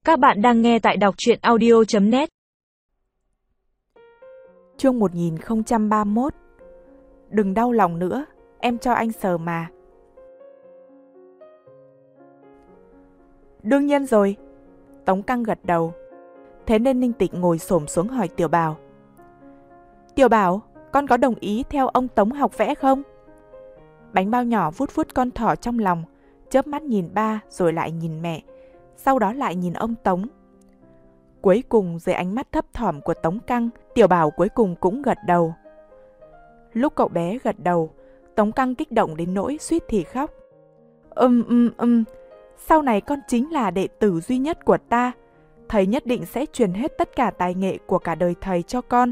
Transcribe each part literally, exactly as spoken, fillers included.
Các bạn đang nghe tại đọc truyện audio chấm net. Chương một nghìn không trăm ba mươi mốt. Đừng đau lòng nữa, em cho anh sờ mà. Đương nhiên rồi. Tống Căng gật đầu. Thế nên Ninh Tịch ngồi xổm xuống hỏi Tiểu Bảo. Tiểu Bảo, con có đồng ý theo ông Tống học vẽ không? Bánh bao nhỏ vuốt vuốt con thỏ trong lòng, chớp mắt nhìn ba rồi lại nhìn mẹ, sau đó lại nhìn ông Tống. Cuối cùng dưới ánh mắt thấp thỏm của Tống Căng, Tiểu Bảo cuối cùng cũng gật đầu. Lúc cậu bé gật đầu, Tống Căng kích động đến nỗi suýt thì khóc. Ừm ừm ừm, sau này con chính là đệ tử duy nhất của ta. Thầy nhất định sẽ truyền hết tất cả tài nghệ của cả đời thầy cho con.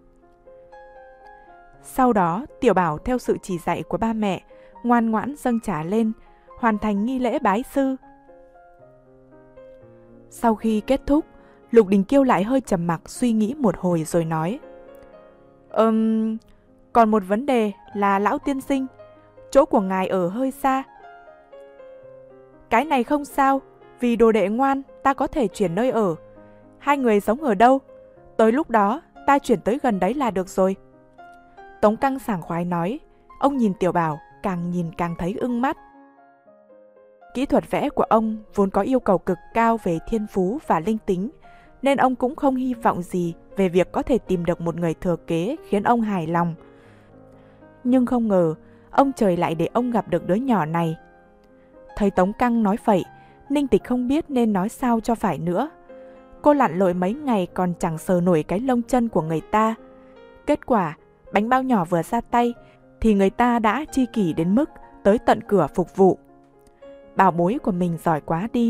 Sau đó, Tiểu Bảo theo sự chỉ dạy của ba mẹ, ngoan ngoãn dâng trà lên, hoàn thành nghi lễ bái sư. Sau khi kết thúc, Lục Đình Kiêu lại hơi trầm mặc suy nghĩ một hồi rồi nói. Ừm, còn một vấn đề là lão tiên sinh, chỗ của ngài ở hơi xa. Cái này không sao, vì đồ đệ ngoan ta có thể chuyển nơi ở. Hai người sống ở đâu? Tới lúc đó ta chuyển tới gần đấy là được rồi. Tống Căng sảng khoái nói. Ông nhìn Tiểu Bảo, càng nhìn càng thấy ưng mắt. Kỹ thuật vẽ của ông vốn có yêu cầu cực cao về thiên phú và linh tính, nên ông cũng không hy vọng gì về việc có thể tìm được một người thừa kế khiến ông hài lòng. Nhưng không ngờ, ông trời lại để ông gặp được đứa nhỏ này. Thấy Tống Căng nói vậy, Ninh Tịch không biết nên nói sao cho phải nữa. Cô lặn lội mấy ngày còn chẳng sờ nổi cái lông chân của người ta. Kết quả, bánh bao nhỏ vừa ra tay, thì người ta đã chi kỷ đến mức tới tận cửa phục vụ. Bảo bối của mình giỏi quá đi.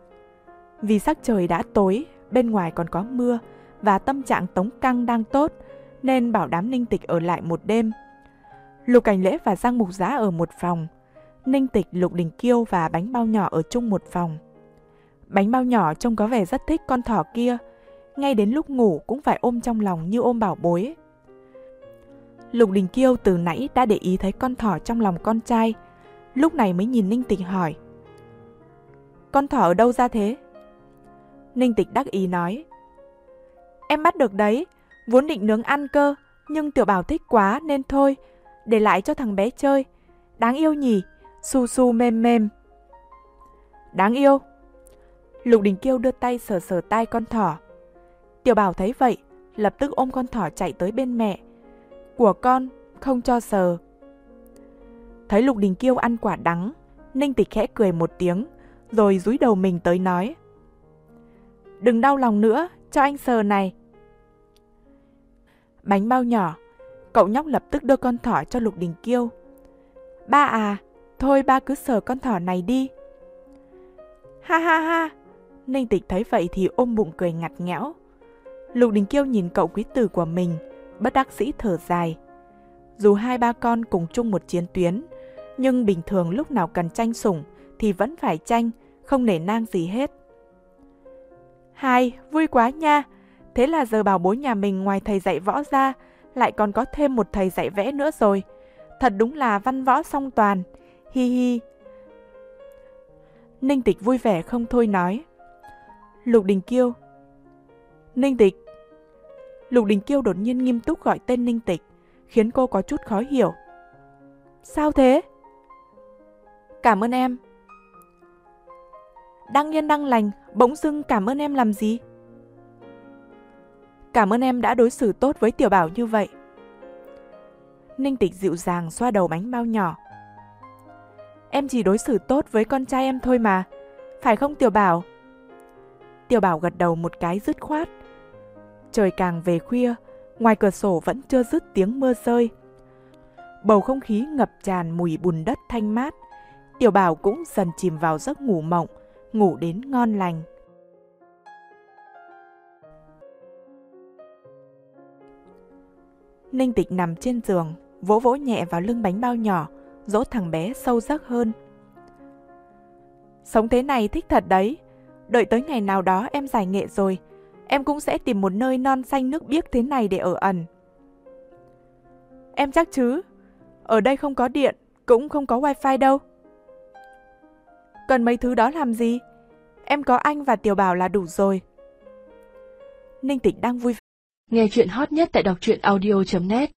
Vì sắc trời đã tối, bên ngoài còn có mưa và tâm trạng Tống Căng đang tốt, nên bảo đám Ninh Tịch ở lại một đêm. Lục Cảnh Lễ và Giang Mục Giá ở một phòng, Ninh Tịch, Lục Đình Kiêu và bánh bao nhỏ ở chung một phòng. Bánh bao nhỏ trông có vẻ rất thích con thỏ kia, ngay đến lúc ngủ cũng phải ôm trong lòng như ôm bảo bối. Lục Đình Kiêu từ nãy đã để ý thấy con thỏ trong lòng con trai, lúc này mới nhìn Ninh Tịch hỏi. Con thỏ ở đâu ra thế? Ninh Tịch đắc ý nói. Em bắt được đấy, vốn định nướng ăn cơ, nhưng Tiểu Bảo thích quá nên thôi, để lại cho thằng bé chơi. Đáng yêu nhỉ, su su mềm mềm. Đáng yêu. Lục Đình Kiêu đưa tay sờ sờ tai con thỏ. Tiểu Bảo thấy vậy, lập tức ôm con thỏ chạy tới bên mẹ. Của con, không cho sờ. Thấy Lục Đình Kiêu ăn quả đắng, Ninh Tịch khẽ cười một tiếng, rồi dúi đầu mình tới nói. Đừng đau lòng nữa, cho anh sờ này. Bánh bao nhỏ, cậu nhóc lập tức đưa con thỏ cho Lục Đình Kiêu. Ba à, thôi ba cứ sờ con thỏ này đi. Ha ha ha, Ninh Tịch thấy vậy thì ôm bụng cười ngặt nghẽo. Lục Đình Kiêu nhìn cậu quý tử của mình, bất đắc dĩ thở dài. Dù hai ba con cùng chung một chiến tuyến, nhưng bình thường lúc nào cần tranh sủng thì vẫn phải tranh, không nể nang gì hết. Hai, vui quá nha. Thế là giờ bảo bối nhà mình ngoài thầy dạy võ ra, lại còn có thêm một thầy dạy vẽ nữa rồi. Thật đúng là văn võ song toàn. Hi hi. Ninh Tịch vui vẻ không thôi nói. Lục Đình Kiêu. Ninh Tịch. Lục Đình Kiêu đột nhiên nghiêm túc gọi tên Ninh Tịch, khiến cô có chút khó hiểu. Sao thế? Cảm ơn em. Đang yên đang lành, bỗng dưng cảm ơn em làm gì? Cảm ơn em đã đối xử tốt với Tiểu Bảo như vậy. Ninh Tịch dịu dàng xoa đầu bánh bao nhỏ. Em chỉ đối xử tốt với con trai em thôi mà, phải không Tiểu Bảo? Tiểu Bảo gật đầu một cái dứt khoát. Trời càng về khuya, ngoài cửa sổ vẫn chưa dứt tiếng mưa rơi. Bầu không khí ngập tràn mùi bùn đất thanh mát. Tiểu Bảo cũng dần chìm vào giấc ngủ mộng, ngủ đến ngon lành. Ninh Tịch nằm trên giường, vỗ vỗ nhẹ vào lưng bánh bao nhỏ, dỗ thằng bé sâu giấc hơn. Sống thế này thích thật đấy. Đợi tới ngày nào đó em giải nghệ rồi, em cũng sẽ tìm một nơi non xanh nước biếc thế này để ở ẩn. Em chắc chứ? Ở đây không có điện, cũng không có wifi đâu. Cần mấy thứ đó làm gì? Em có anh và Tiểu Bảo là đủ rồi. Ninh Tịch đang vui vẻ. Nghe chuyện hot nhất tại đọc truyện audio chấm net